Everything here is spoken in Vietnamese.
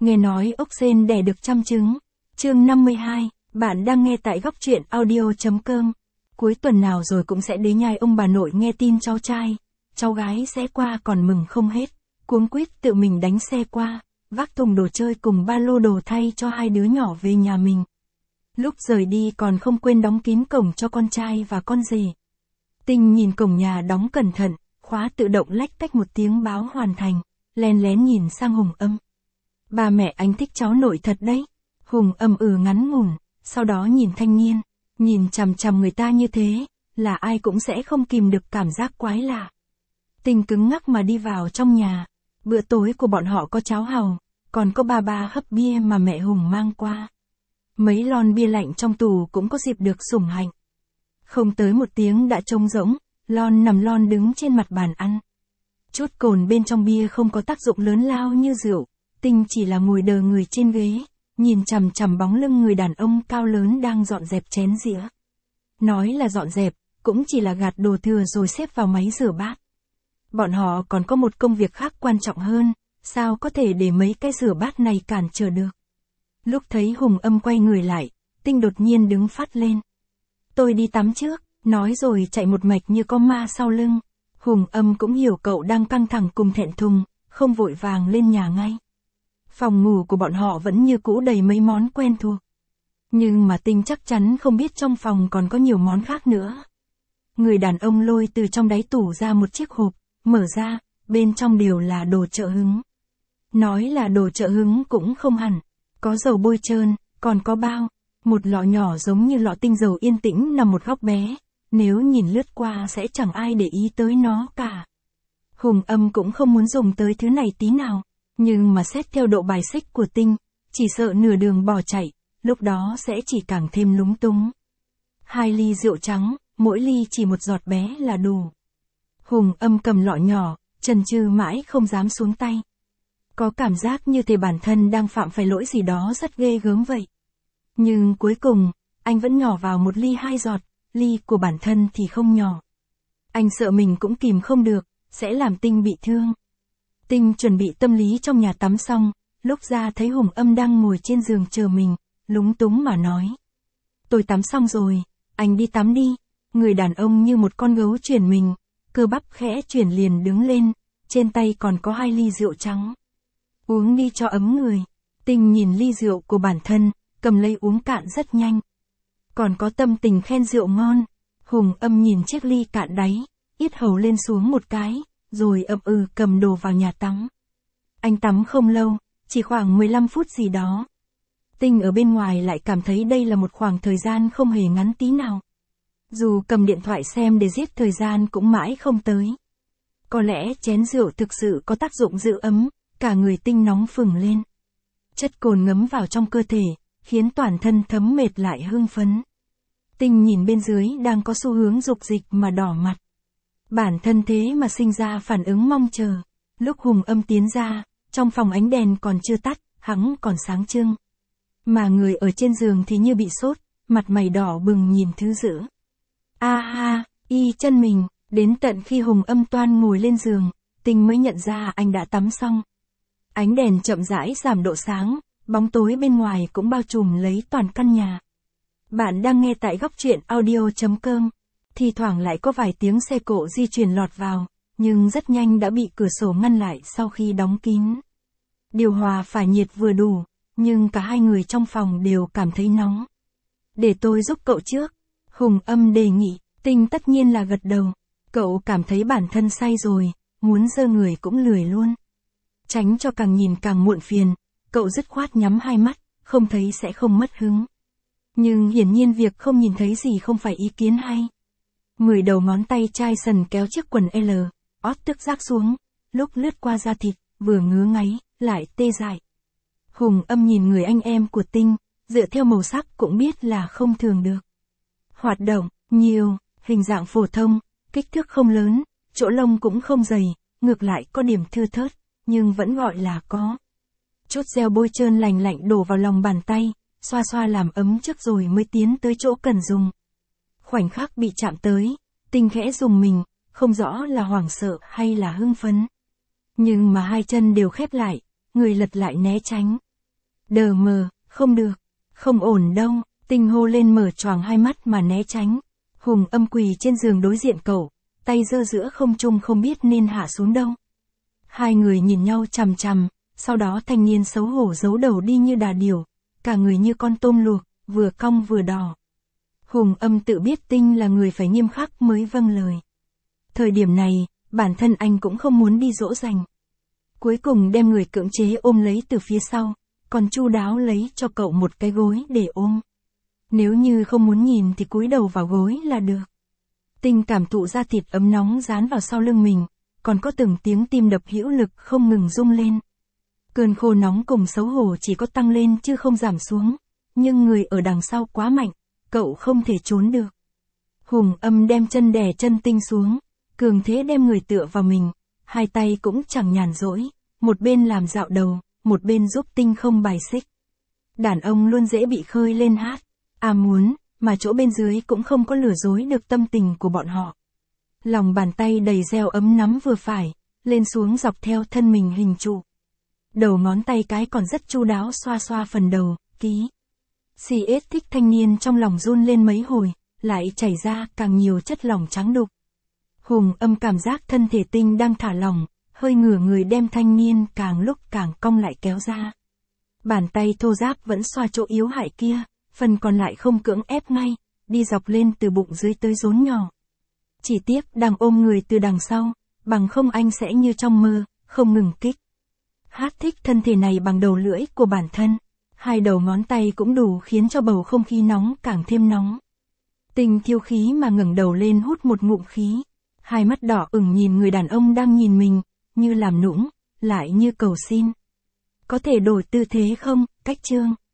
Nghe nói ốc sên đẻ được trăm trứng. Chương 52, bạn đang nghe tại góc truyện audio.com. Cuối tuần nào rồi cũng sẽ đến nhai ông bà nội nghe tin cháu trai, cháu gái sẽ qua còn mừng không hết. Cuống quýt tự mình đánh xe qua, vác thùng đồ chơi cùng ba lô đồ thay cho hai đứa nhỏ về nhà mình. Lúc rời đi còn không quên đóng kín cổng cho con trai và con rể. Tinh nhìn cổng nhà đóng cẩn thận, khóa tự động lách tách một tiếng báo hoàn thành, len lén nhìn sang Hùng Âm. Ba mẹ anh thích cháu nội thật đấy. Hùng Âm ngắn ngủn, sau đó nhìn thanh niên, nhìn chằm chằm người ta như thế, là ai cũng sẽ không kìm được cảm giác quái lạ. Tinh cứng ngắc mà đi vào trong nhà. Bữa tối của bọn họ có cháo hàu, còn có ba hấp bia mà mẹ Hùng mang qua. Mấy lon bia lạnh trong tủ cũng có dịp được sủng hạnh. Không tới một tiếng đã trống rỗng, lon đứng trên mặt bàn ăn. Chút cồn bên trong bia không có tác dụng lớn lao như rượu, Tinh chỉ là ngồi đờ người trên ghế, nhìn chằm chằm bóng lưng người đàn ông cao lớn đang dọn dẹp chén dĩa. Nói là dọn dẹp, cũng chỉ là gạt đồ thừa rồi xếp vào máy rửa bát. Bọn họ còn có một công việc khác quan trọng hơn, sao có thể để mấy cái rửa bát này cản trở được. Lúc thấy Hùng Âm quay người lại, Tinh đột nhiên đứng phát lên. Tôi đi tắm trước, nói rồi chạy một mạch như có ma sau lưng. Hùng Âm cũng hiểu cậu đang căng thẳng cùng thẹn thùng, không vội vàng lên nhà ngay. Phòng ngủ của bọn họ vẫn như cũ đầy mấy món quen thuộc. Nhưng mà Tinh chắc chắn không biết trong phòng còn có nhiều món khác nữa. Người đàn ông lôi từ trong đáy tủ ra một chiếc hộp, mở ra, bên trong đều là đồ trợ hứng. Nói là đồ trợ hứng cũng không hẳn. Có dầu bôi trơn, còn có bao. Một lọ nhỏ giống như lọ tinh dầu yên tĩnh nằm một góc bé. Nếu nhìn lướt qua sẽ chẳng ai để ý tới nó cả. Hùng Âm cũng không muốn dùng tới thứ này tí nào. Nhưng mà xét theo độ bài xích của Tinh, chỉ sợ nửa đường bỏ chạy, lúc đó sẽ chỉ càng thêm lúng túng. 2 ly rượu trắng, mỗi ly chỉ một giọt bé là đủ. Hùng Âm cầm lọ nhỏ, chần chừ mãi không dám xuống tay. Có cảm giác như thể bản thân đang phạm phải lỗi gì đó rất ghê gớm vậy. Nhưng cuối cùng, anh vẫn nhỏ vào 1 ly 2 giọt, ly của bản thân thì không nhỏ. Anh sợ mình cũng kìm không được, sẽ làm Tinh bị thương. Tinh chuẩn bị tâm lý trong nhà tắm xong, lúc ra thấy Hùng Âm đang ngồi trên giường chờ mình, lúng túng mà nói. Tôi tắm xong rồi, anh đi tắm đi. Người đàn ông như một con gấu chuyển mình, cơ bắp khẽ chuyển liền đứng lên, trên tay còn có 2 ly rượu trắng. Uống đi cho ấm người. Tinh nhìn ly rượu của bản thân, cầm lấy uống cạn rất nhanh. Còn có tâm tình khen rượu ngon. Hùng Âm nhìn chiếc ly cạn đáy, yết hầu lên xuống một cái, rồi cầm đồ vào nhà tắm. Anh tắm không lâu, chỉ khoảng 15 phút gì đó. Tinh ở bên ngoài lại cảm thấy đây là một khoảng thời gian không hề ngắn tí nào. Dù cầm điện thoại xem để giết thời gian cũng mãi không tới. Có lẽ chén rượu thực sự có tác dụng giữ ấm, cả người Tinh nóng phừng lên. Chất cồn ngấm vào trong cơ thể, khiến toàn thân thấm mệt lại hưng phấn. Tinh nhìn bên dưới đang có xu hướng dục dịch mà đỏ mặt. Bản thân thế mà sinh ra phản ứng mong chờ. Lúc Hùng Âm tiến ra, trong phòng ánh đèn còn chưa tắt, hắn còn sáng trưng. Mà người ở trên giường thì như bị sốt, mặt mày đỏ bừng nhìn thứ dữ. Y chân mình, đến tận khi Hùng Âm toan ngồi lên giường, Tinh mới nhận ra anh đã tắm xong. Ánh đèn chậm rãi giảm độ sáng, bóng tối bên ngoài cũng bao trùm lấy toàn căn nhà. Bạn đang nghe tại góc truyện audio.com. Thì thoảng lại có vài tiếng xe cộ di chuyển lọt vào, nhưng rất nhanh đã bị cửa sổ ngăn lại sau khi đóng kín. Điều hòa phải nhiệt vừa đủ, nhưng cả hai người trong phòng đều cảm thấy nóng. Để tôi giúp cậu trước. Hùng Âm đề nghị, Tinh tất nhiên là gật đầu. Cậu cảm thấy bản thân say rồi, muốn giơ người cũng lười luôn. Tránh cho càng nhìn càng muộn phiền, cậu dứt khoát nhắm hai mắt, không thấy sẽ không mất hứng. Nhưng hiển nhiên việc không nhìn thấy gì không phải ý kiến hay. 10 đầu ngón tay chai sần kéo chiếc quần L, ót tức rác xuống, lúc lướt qua da thịt, vừa ngứa ngáy, lại tê dại. Hùng Âm nhìn người anh em của Tinh, dựa theo màu sắc cũng biết là không thường được. Hoạt động, nhiều, hình dạng phổ thông, kích thước không lớn, chỗ lông cũng không dày, ngược lại có điểm thưa thớt, nhưng vẫn gọi là có. Chút gel bôi trơn lành lạnh đổ vào lòng bàn tay, xoa xoa làm ấm trước rồi mới tiến tới chỗ cần dùng. Khoảnh khắc bị chạm tới, Tinh khẽ rùng mình, không rõ là hoảng sợ hay là hưng phấn. Nhưng mà hai chân đều khép lại, người lật lại né tránh, Đờ mờ, không được, không ổn đâu, Tinh hô lên mở choàng hai mắt mà né tránh. Hùng Âm quỳ trên giường đối diện cậu, tay giơ giữa không trung không biết nên hạ xuống đâu. Hai người nhìn nhau chằm chằm, sau đó thanh niên xấu hổ giấu đầu đi như đà điểu, cả người như con tôm luộc, vừa cong vừa đỏ. Hùng Âm tự biết Tinh là người phải nghiêm khắc mới vâng lời. Thời điểm này, bản thân anh cũng không muốn đi dỗ dành. Cuối cùng đem người cưỡng chế ôm lấy từ phía sau, còn chu đáo lấy cho cậu một cái gối để ôm. Nếu như không muốn nhìn thì cúi đầu vào gối là được. Tinh cảm thụ da thịt ấm nóng dán vào sau lưng mình, còn có từng tiếng tim đập hữu lực không ngừng rung lên. Cơn khô nóng cùng xấu hổ chỉ có tăng lên chứ không giảm xuống, nhưng người ở đằng sau quá mạnh, cậu không thể trốn được. Hùng Âm đem chân đè chân Tinh xuống, cường thế đem người tựa vào mình, hai tay cũng chẳng nhàn rỗi, một bên làm dạo đầu, một bên giúp Tinh không bài xích. Đàn ông luôn dễ bị khơi lên hát, muốn, mà chỗ bên dưới cũng không có lừa dối được tâm tình của bọn họ. Lòng bàn tay đầy gel ấm nắm vừa phải, lên xuống dọc theo thân mình hình trụ. Đầu ngón tay cái còn rất chu đáo xoa xoa phần đầu, ký. CS thích thanh niên trong lòng run lên mấy hồi, lại chảy ra càng nhiều chất lỏng trắng đục. Hùng Âm cảm giác thân thể Tinh đang thả lỏng, hơi ngửa người đem thanh niên càng lúc càng cong lại kéo ra. Bàn tay thô ráp vẫn xoa chỗ yếu hại kia, phần còn lại không cưỡng ép ngay, đi dọc lên từ bụng dưới tới rốn nhỏ. Chỉ tiếc đang ôm người từ đằng sau, bằng không anh sẽ như trong mơ, không ngừng kích. Hát thích thân thể này bằng đầu lưỡi của bản thân, hai đầu ngón tay cũng đủ khiến cho bầu không khí nóng càng thêm nóng. Tinh thiêu khí mà ngẩng đầu lên hút một ngụm khí, hai mắt đỏ ửng nhìn người đàn ông đang nhìn mình, như làm nũng, lại như cầu xin. Có thể đổi tư thế không, Cách Trương?